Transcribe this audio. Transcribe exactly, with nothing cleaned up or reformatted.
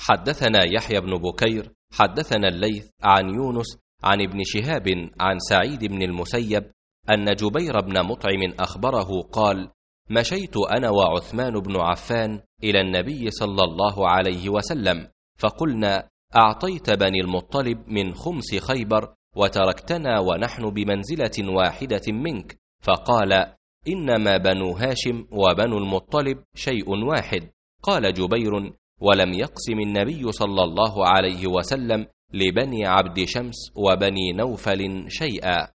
حدثنا يحيى بن بكير حدثنا الليث عن يونس عن ابن شهاب عن سعيد بن المسيب أن جبير بن مطعم أخبره قال: مشيت أنا وعثمان بن عفان إلى النبي صلى الله عليه وسلم، فقلنا: أعطيت بني المطلب من خمس خيبر وتركتنا ونحن بمنزلة واحدة منك، فقال: إنما بنو هاشم وبنو المطلب شيء واحد. قال جبير: ولم يقسم النبي صلى الله عليه وسلم لبني عبد شمس وبني نوفل شيئا.